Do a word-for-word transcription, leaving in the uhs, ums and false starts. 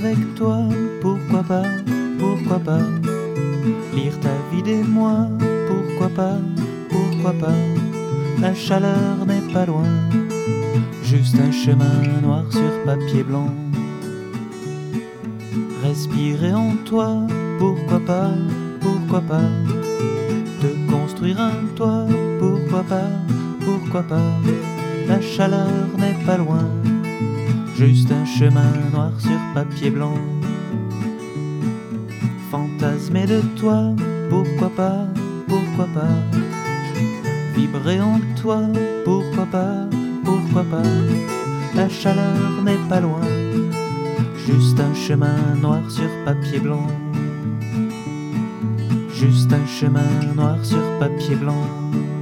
avec toi, pourquoi pas, pourquoi pas. Lire ta vie des mois, pourquoi pas, pourquoi pas. La chaleur n'est pas loin, juste un chemin noir sur papier blanc. Respirer en toi, pourquoi pas, pourquoi pas. Te construire un toit, pourquoi pas, pourquoi pas. La chaleur n'est pas loin, juste un chemin noir sur papier blanc. Fantasmer de toi, pourquoi pas, pourquoi pas. Vibrer en toi, pourquoi pas, pourquoi pas. La chaleur n'est pas loin, juste un chemin noir sur papier blanc. Juste un chemin noir sur papier blanc.